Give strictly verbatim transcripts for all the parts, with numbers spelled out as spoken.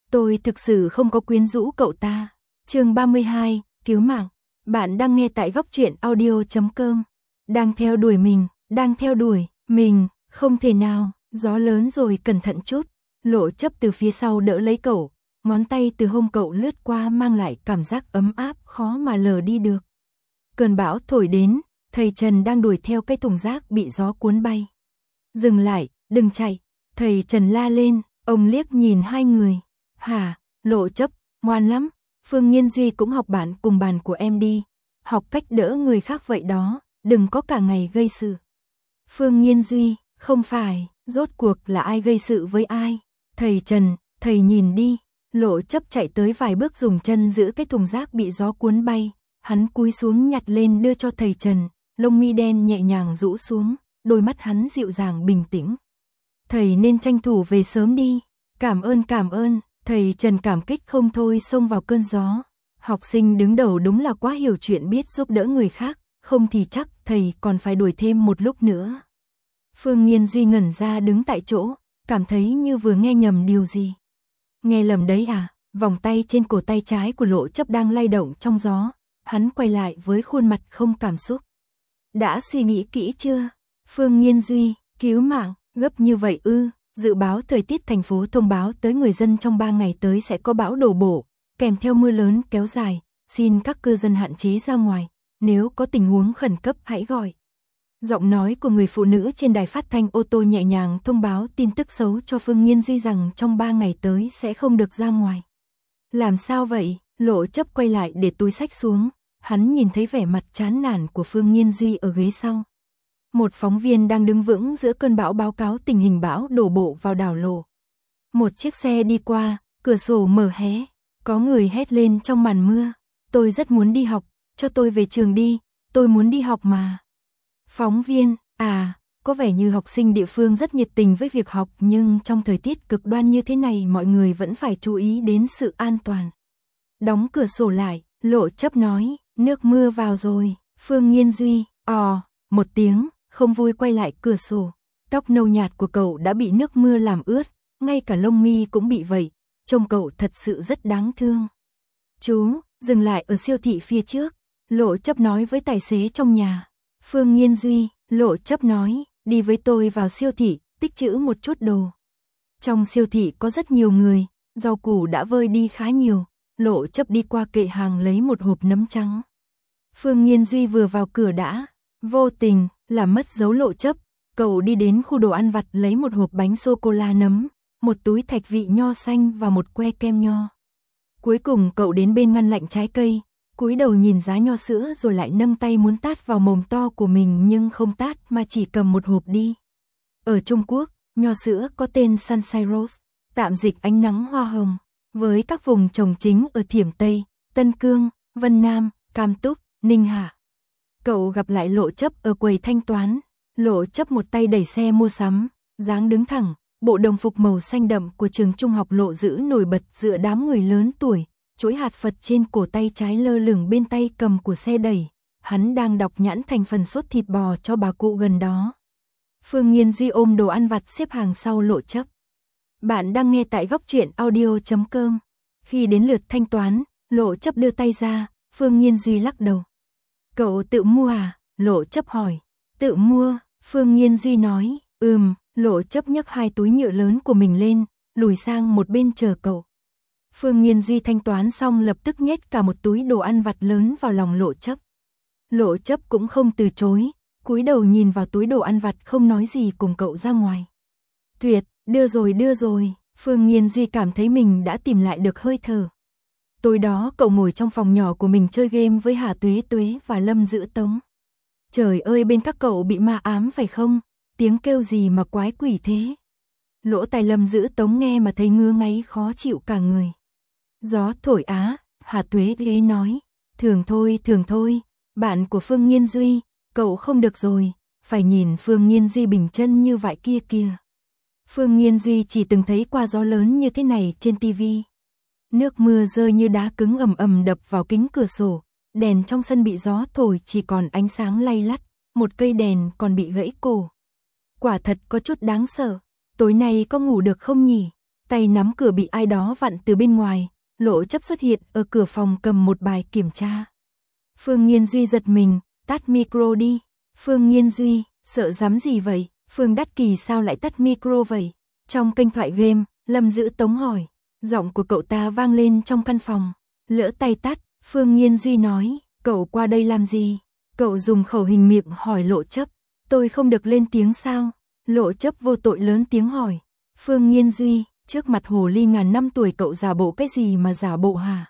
Tôi thực sự không có quyến rũ cậu ta. Chương ba mươi hai, cứu mạng. Bạn đang nghe tại góc truyện audio chấm com. Đang theo đuổi mình, đang theo đuổi mình, không thể nào, gió lớn rồi, cẩn thận chút. Lộ Chấp từ phía sau đỡ lấy cậu, ngón tay từ hông cậu lướt qua mang lại cảm giác ấm áp khó mà lờ đi được. Cơn bão thổi đến, thầy Trần đang đuổi theo cái thùng rác bị gió cuốn bay. Dừng lại, đừng chạy, thầy Trần la lên, ông liếc nhìn hai người. Hả, Lộ Chấp, ngoan lắm, Phương Nhiên Duy cũng học bạn cùng bàn của em đi. Học cách đỡ người khác vậy đó, đừng có cả ngày gây sự. Phương Nhiên Duy, không phải, rốt cuộc là ai gây sự với ai? Thầy Trần, thầy nhìn đi. Lộ Chấp chạy tới vài bước dùng chân giữ cái thùng rác bị gió cuốn bay. Hắn cúi xuống nhặt lên đưa cho thầy Trần, lông mi đen nhẹ nhàng rũ xuống, đôi mắt hắn dịu dàng bình tĩnh. Thầy nên tranh thủ về sớm đi. Cảm ơn cảm ơn, thầy Trần cảm kích không thôi xông vào cơn gió. Học sinh đứng đầu đúng là quá hiểu chuyện, biết giúp đỡ người khác, không thì chắc thầy còn phải đuổi thêm một lúc nữa. Phương Nhiên Duy ngẩn ra đứng tại chỗ, cảm thấy như vừa nghe nhầm điều gì. Nghe lầm đấy à? Vòng tay trên cổ tay trái của Lộ Chấp đang lay động trong gió. Hắn quay lại với khuôn mặt không cảm xúc. Đã suy nghĩ kỹ chưa? Phương Nhiên Duy, cứu mạng, gấp như vậy ư? Dự báo thời tiết thành phố thông báo tới người dân trong ba ngày tới sẽ có bão đổ bộ, kèm theo mưa lớn kéo dài, xin các cư dân hạn chế ra ngoài, nếu có tình huống khẩn cấp hãy gọi. Giọng nói của người phụ nữ trên đài phát thanh ô tô nhẹ nhàng thông báo tin tức xấu cho Phương Nhiên Duy rằng trong ba ngày tới sẽ không được ra ngoài. Làm sao vậy? Lộ Chấp quay lại để túi xách xuống, hắn nhìn thấy vẻ mặt chán nản của Phương Nhiên Duy ở ghế sau. Một phóng viên đang đứng vững giữa cơn bão báo cáo tình hình bão đổ bộ vào đảo Lộ. Một chiếc xe đi qua, cửa sổ mở hé, có người hét lên trong màn mưa. Tôi rất muốn đi học, cho tôi về trường đi, tôi muốn đi học mà. Phóng viên, à, có vẻ như học sinh địa phương rất nhiệt tình với việc học, nhưng trong thời tiết cực đoan như thế này mọi người vẫn phải chú ý đến sự an toàn. Đóng cửa sổ lại, Lộ Chấp nói, nước mưa vào rồi. Phương Nhiên Duy, ò, một tiếng, không vui quay lại cửa sổ. Tóc nâu nhạt của cậu đã bị nước mưa làm ướt, ngay cả lông mi cũng bị vậy, trông cậu thật sự rất đáng thương. Chú, dừng lại ở siêu thị phía trước, Lộ Chấp nói với tài xế trong nhà. Phương Nhiên Duy, Lộ Chấp nói, đi với tôi vào siêu thị, tích trữ một chút đồ. Trong siêu thị có rất nhiều người, rau củ đã vơi đi khá nhiều. Lộ Chấp đi qua kệ hàng lấy một hộp nấm trắng. Phương Nhiên Duy vừa vào cửa đã vô tình làm mất dấu Lộ Chấp. Cậu đi đến khu đồ ăn vặt lấy một hộp bánh sô cô la nấm, một túi thạch vị nho xanh và một que kem nho. Cuối cùng cậu đến bên ngăn lạnh trái cây, cúi đầu nhìn giá nho sữa rồi lại nâng tay muốn tát vào mồm to của mình nhưng không tát mà chỉ cầm một hộp đi. Ở Trung Quốc, nho sữa có tên Sunshine Rose, tạm dịch ánh nắng hoa hồng. Với các vùng trồng chính ở Thiểm Tây, Tân Cương, Vân Nam, Cam Túc, Ninh Hạ. Cậu gặp lại Lộ Chấp ở quầy thanh toán. Lộ Chấp một tay đẩy xe mua sắm, dáng đứng thẳng, bộ đồng phục màu xanh đậm của trường trung học Lộ giữ nổi bật giữa đám người lớn tuổi, chuỗi hạt Phật trên cổ tay trái lơ lửng bên tay cầm của xe đẩy. Hắn đang đọc nhãn thành phần sốt thịt bò cho bà cụ gần đó. Phương Nhiên Duy ôm đồ ăn vặt xếp hàng sau Lộ Chấp. Bạn đang nghe tại góc truyện audio chấm com. Khi đến lượt thanh toán, Lộ Chấp đưa tay ra, Phương Nhiên Duy lắc đầu. Cậu tự mua à? Lộ Chấp hỏi. Tự mua, Phương Nhiên Duy nói. Ừm, Lộ Chấp nhấc hai túi nhựa lớn của mình lên, lùi sang một bên chờ cậu. Phương Nhiên Duy thanh toán xong lập tức nhét cả một túi đồ ăn vặt lớn vào lòng Lộ Chấp. Lộ Chấp cũng không từ chối, cúi đầu nhìn vào túi đồ ăn vặt không nói gì cùng cậu ra ngoài. Tuyệt, đưa rồi đưa rồi, Phương Nhiên Duy cảm thấy mình đã tìm lại được hơi thở. Tối đó cậu ngồi trong phòng nhỏ của mình chơi game với Hà Tuế Tuế và Lâm Giữ Tống. Trời ơi, bên các cậu bị ma ám phải không? Tiếng kêu gì mà quái quỷ thế? Lỗ tai Lâm Giữ Tống nghe mà thấy ngứa ngáy khó chịu cả người. Gió thổi á, Hà Tuế Tuế nói. Thường thôi, thường thôi, bạn của Phương Nhiên Duy, cậu không được rồi, phải nhìn Phương Nhiên Duy bình chân như vậy kia kìa. Phương Nhiên Duy chỉ từng thấy qua gió lớn như thế này trên tivi. Nước mưa rơi như đá cứng ầm ầm đập vào kính cửa sổ, đèn trong sân bị gió thổi chỉ còn ánh sáng lay lắt, một cây đèn còn bị gãy cổ. Quả thật có chút đáng sợ, tối nay có ngủ được không nhỉ? tay nắm cửa bị ai đó vặn từ bên ngoài, Lộ Chấp xuất hiện ở cửa phòng cầm một bài kiểm tra. Phương Nghiên Duy giật mình, tắt micro đi. Phương Nghiên Duy, sợ dám gì vậy? Phương Đắc Kỳ sao lại tắt micro vậy? Trong kênh thoại game, Lâm Dữ Tống hỏi. Giọng của cậu ta vang lên trong căn phòng. Lỡ tay tắt, Phương Nghiên Duy nói, cậu qua đây làm gì? Cậu dùng khẩu hình miệng hỏi Lộ Chấp. Tôi không được lên tiếng sao? Lộ Chấp vô tội lớn tiếng hỏi. Phương Nghiên Duy, trước mặt hồ ly ngàn năm tuổi cậu giả bộ cái gì mà giả bộ hả?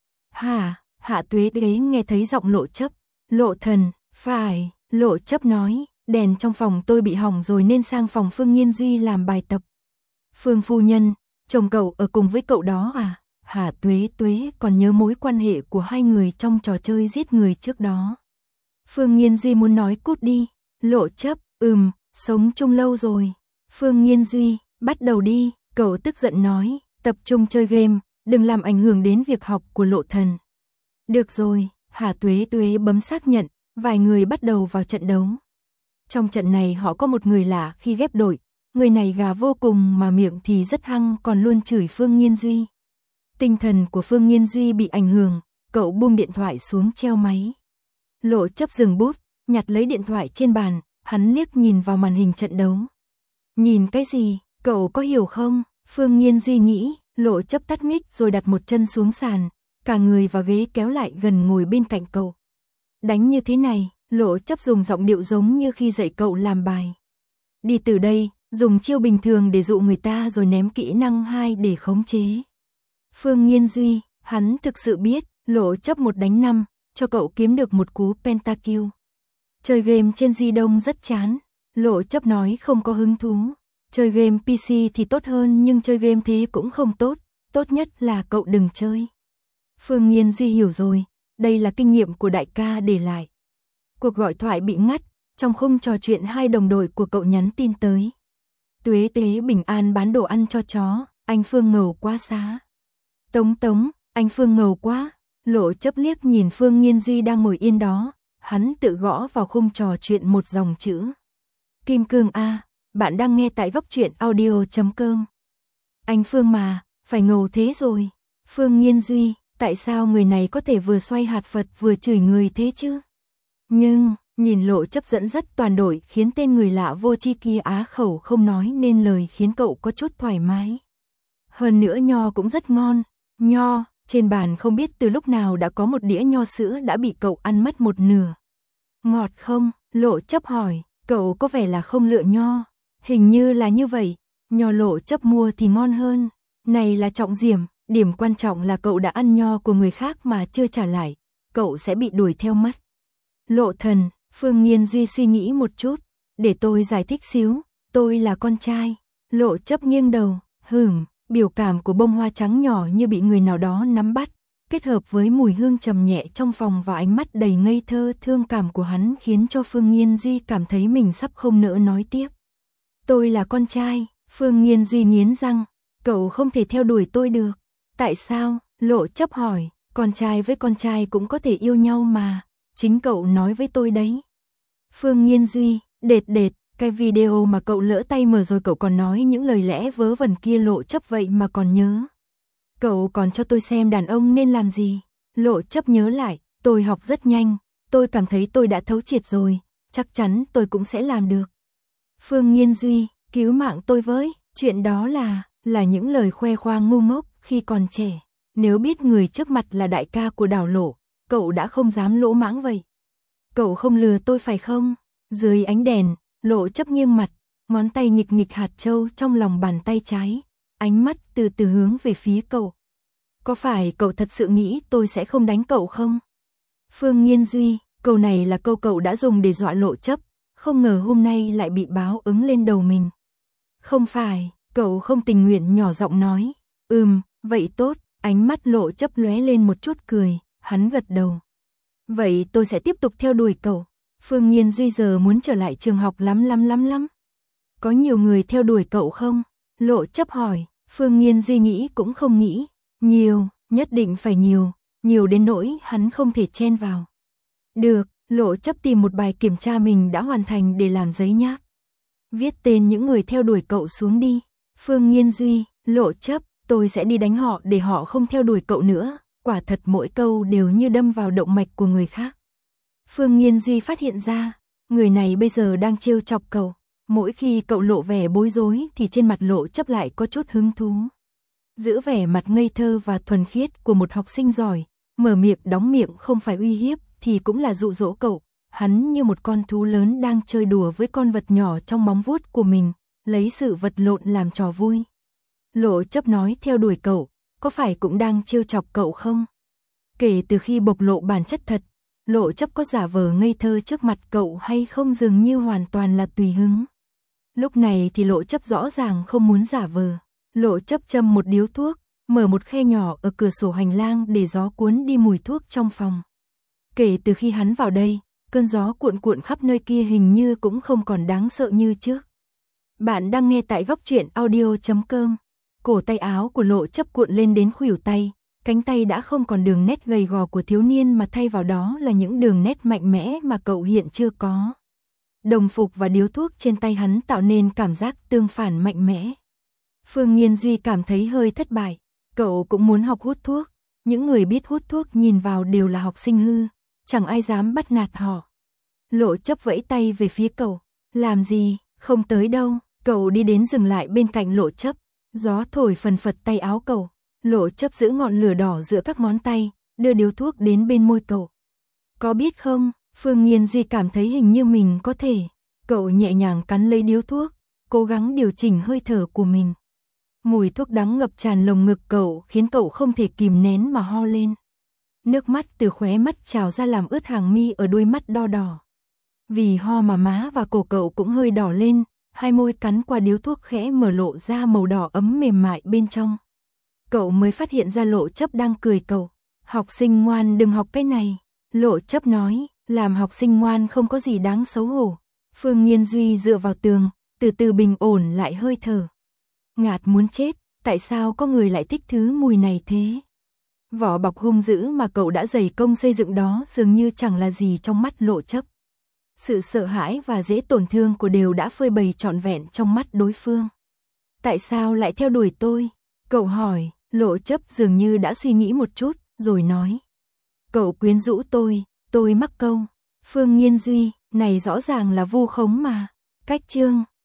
Hả? Hạ Tuế đấy nghe thấy giọng Lộ Chấp. Lộ Thần, phải, Lộ Chấp nói, đèn trong phòng tôi bị hỏng rồi nên sang phòng Phương Nghiên Duy làm bài tập. Phương phu nhân, chồng cậu ở cùng với cậu đó à? Hạ Tuế Tuế còn nhớ mối quan hệ của hai người trong trò chơi giết người trước đó. Phương Nghiên Duy muốn nói cút đi. Lộ Chấp, ừm, sống chung lâu rồi. Phương Nghiên Duy, bắt đầu đi. Cậu tức giận nói, tập trung chơi game, đừng làm ảnh hưởng đến việc học của Lộ Thần. Được rồi, Hà Tuế Tuế bấm xác nhận, vài người bắt đầu vào trận đấu. Trong trận này họ có một người lạ khi ghép đội, người này gà vô cùng mà miệng thì rất hăng còn luôn chửi Phương Nghiên Duy. Tinh thần của Phương Nghiên Duy bị ảnh hưởng, cậu buông điện thoại xuống treo máy. Lộ Chấp dừng bút, nhặt lấy điện thoại trên bàn, hắn liếc nhìn vào màn hình trận đấu. Nhìn cái gì, cậu có hiểu không? Phương Nghiên Duy nghĩ, Lộ Chấp tắt mic rồi đặt một chân xuống sàn, cả người và ghế kéo lại gần ngồi bên cạnh cậu. Đánh như thế này, Lộ Chấp dùng giọng điệu giống như khi dạy cậu làm bài. Đi từ đây, dùng chiêu bình thường để dụ người ta rồi ném kỹ năng hai để khống chế. Phương Nghiên Duy, hắn thực sự biết, Lộ Chấp một đánh năm, cho cậu kiếm được một cú pentakill. Chơi game trên di động rất chán, Lộ Chấp nói không có hứng thú. Chơi game pê xê thì tốt hơn nhưng chơi game thế cũng không tốt, tốt nhất là cậu đừng chơi. Phương Nghiên Duy hiểu rồi, đây là kinh nghiệm của đại ca để lại. Cuộc gọi thoại bị ngắt, trong khung trò chuyện hai đồng đội của cậu nhắn tin tới. Tuế Tuế bình an bán đồ ăn cho chó, anh Phương ngầu quá xá. Tống Tống, anh Phương ngầu quá. Lộ Chấp liếc nhìn Phương Nghiên Duy đang ngồi yên đó, hắn tự gõ vào khung trò chuyện một dòng chữ. Kim Cương A, bạn đang nghe tại góc truyện audio chấm com. Anh Phương mà, phải ngầu thế rồi. Phương Nghiên Duy, tại sao người này có thể vừa xoay hạt Phật vừa chửi người thế chứ? Nhưng, nhìn Lộ Chấp dẫn dắt toàn đội khiến tên người lạ vô tri kia á khẩu không nói nên lời khiến cậu có chút thoải mái. Hơn nữa nho cũng rất ngon. Nho, trên bàn không biết từ lúc nào đã có một đĩa nho sữa đã bị cậu ăn mất một nửa. Ngọt không? Lộ Chấp hỏi, cậu có vẻ là không lựa nho. Hình như là như vậy, nho Lộ Chấp mua thì ngon hơn. Này là trọng điểm, điểm quan trọng là cậu đã ăn nho của người khác mà chưa trả lại, cậu sẽ bị đuổi theo mất. Lộ Thần, Phương Nghiên Duy suy nghĩ một chút, để tôi giải thích xíu, tôi là con trai. Lộ Chấp nghiêng đầu, hửm, biểu cảm của bông hoa trắng nhỏ như bị người nào đó nắm bắt, kết hợp với mùi hương trầm nhẹ trong phòng và ánh mắt đầy ngây thơ thương cảm của hắn khiến cho Phương Nghiên Duy cảm thấy mình sắp không nỡ nói tiếp. Tôi là con trai, Phương Nghiên Duy nghiến răng, cậu không thể theo đuổi tôi được. Tại sao? Lộ Chấp hỏi, con trai với con trai cũng có thể yêu nhau mà, chính cậu nói với tôi đấy. Phương Nghiên Duy, đệt đệt, cái video mà cậu lỡ tay mở rồi cậu còn nói những lời lẽ vớ vẩn kia Lộ Chấp vậy mà còn nhớ. Cậu còn cho tôi xem đàn ông nên làm gì. Lộ Chấp nhớ lại, tôi học rất nhanh, tôi cảm thấy tôi đã thấu triệt rồi, chắc chắn tôi cũng sẽ làm được. Phương Nghiên Duy, cứu mạng tôi với, chuyện đó là, là những lời khoe khoang ngu ngốc khi còn trẻ. Nếu biết người trước mặt là đại ca của Đào Lộ, cậu đã không dám lỗ mãng vậy. Cậu không lừa tôi phải không? Dưới ánh đèn, Lộ Chấp nghiêng mặt, ngón tay nghịch nghịch hạt châu trong lòng bàn tay trái, ánh mắt từ từ hướng về phía cậu. Có phải cậu thật sự nghĩ tôi sẽ không đánh cậu không? Phương Nghiên Duy, câu này là câu cậu đã dùng để dọa Lộ Chấp, không ngờ hôm nay lại bị báo ứng lên đầu mình. Không phải, cậu không tình nguyện nhỏ giọng nói. Ừm, vậy tốt, ánh mắt Lộ Chấp lóe lên một chút cười, hắn gật đầu. Vậy tôi sẽ tiếp tục theo đuổi cậu. Phương Nghiên Duy giờ muốn trở lại trường học lắm lắm lắm lắm. Có nhiều người theo đuổi cậu không? Lộ Chấp hỏi, Phương Nghiên Duy nghĩ cũng không nghĩ. Nhiều, nhất định phải nhiều, nhiều đến nỗi hắn không thể chen vào. Được, Lộ Chấp tìm một bài kiểm tra mình đã hoàn thành để làm giấy nháp. Viết tên những người theo đuổi cậu xuống đi. Phương Nghiên Duy, Lộ chấp, tôi sẽ đi đánh họ để họ không theo đuổi cậu nữa, quả thật mỗi câu đều như đâm vào động mạch của người khác. Phương Nghiên Duy phát hiện ra, người này bây giờ đang trêu chọc cậu, mỗi khi cậu lộ vẻ bối rối thì trên mặt Lộ chấp lại có chút hứng thú. Giữ vẻ mặt ngây thơ và thuần khiết của một học sinh giỏi, mở miệng đóng miệng không phải uy hiếp thì cũng là dụ dỗ cậu, hắn như một con thú lớn đang chơi đùa với con vật nhỏ trong móng vuốt của mình, lấy sự vật lộn làm trò vui. Lộ chấp nói theo đuổi cậu, có phải cũng đang trêu chọc cậu không? Kể từ khi bộc lộ bản chất thật, Lộ chấp có giả vờ ngây thơ trước mặt cậu hay không dường như hoàn toàn là tùy hứng. Lúc này thì Lộ chấp rõ ràng không muốn giả vờ. Lộ chấp châm một điếu thuốc, mở một khe nhỏ ở cửa sổ hành lang để gió cuốn đi mùi thuốc trong phòng. Kể từ khi hắn vào đây, cơn gió cuộn cuộn khắp nơi kia hình như cũng không còn đáng sợ như trước. Bạn đang nghe tại góc truyện audio chấm com. Cổ tay áo của Lộ chấp cuộn lên đến khuỷu tay, cánh tay đã không còn đường nét gầy gò của thiếu niên mà thay vào đó là những đường nét mạnh mẽ mà cậu hiện chưa có. Đồng phục và điếu thuốc trên tay hắn tạo nên cảm giác tương phản mạnh mẽ. Phương Nghiên Duy cảm thấy hơi thất bại, cậu cũng muốn học hút thuốc, những người biết hút thuốc nhìn vào đều là học sinh hư, chẳng ai dám bắt nạt họ. Lộ chấp vẫy tay về phía cậu, làm gì, không tới đâu, cậu đi đến dừng lại bên cạnh Lộ chấp, gió thổi phần phật tay áo cậu, Lộ chấp giữ ngọn lửa đỏ giữa các ngón tay, đưa điếu thuốc đến bên môi cậu. Có biết không, Phương Nghiên Duy cảm thấy hình như mình có thể, cậu nhẹ nhàng cắn lấy điếu thuốc, cố gắng điều chỉnh hơi thở của mình. Mùi thuốc đắng ngập tràn lồng ngực cậu khiến cậu không thể kìm nén mà ho lên. Nước mắt từ khóe mắt trào ra làm ướt hàng mi ở đôi mắt đo đỏ. Vì ho mà má và cổ cậu cũng hơi đỏ lên, hai môi cắn qua điếu thuốc khẽ mở lộ ra màu đỏ ấm mềm mại bên trong. Cậu mới phát hiện ra Lộ chấp đang cười cậu. Học sinh ngoan đừng học cái này. Lộ chấp nói, làm học sinh ngoan không có gì đáng xấu hổ. Phương Nghiên Duy dựa vào tường, từ từ bình ổn lại hơi thở. Ngạt muốn chết, tại sao có người lại thích thứ mùi này thế? Vỏ bọc hung dữ mà cậu đã dày công xây dựng đó dường như chẳng là gì trong mắt Lộ chấp. Sự sợ hãi và dễ tổn thương của đều đã phơi bày trọn vẹn trong mắt đối phương. Tại sao lại theo đuổi tôi? Cậu hỏi, Lộ chấp dường như đã suy nghĩ một chút, rồi nói. Cậu quyến rũ tôi, tôi mắc câu. Phương Nghiên Duy, này rõ ràng là vu khống mà. Cách chương